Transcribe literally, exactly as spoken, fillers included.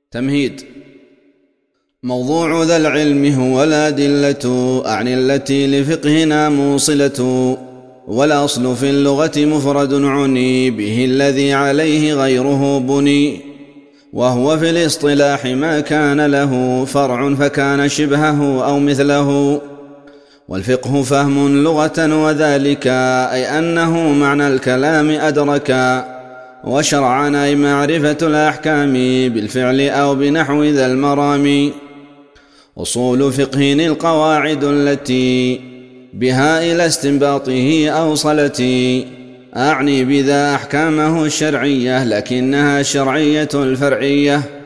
تمهيد. موضوع ذا العلم هو الأدلة، أعني التي لفقهنا موصلة، والأصل في اللغة مفرد عني به الذي عليه غيره بني، وهو في الاصطلاح ما كان له فرع فكان شبهه أو مثله. والفقه فهم لغة وذلك أي أنه معنى الكلام أدركا، وشرعا أي معرفة الأحكام بالفعل أو بنحو ذا المرام. أصول فقه القواعد التي بها إلى استنباطه أوصلتي، أعني بذا أحكامه الشرعية لكنها شرعية الفرعية.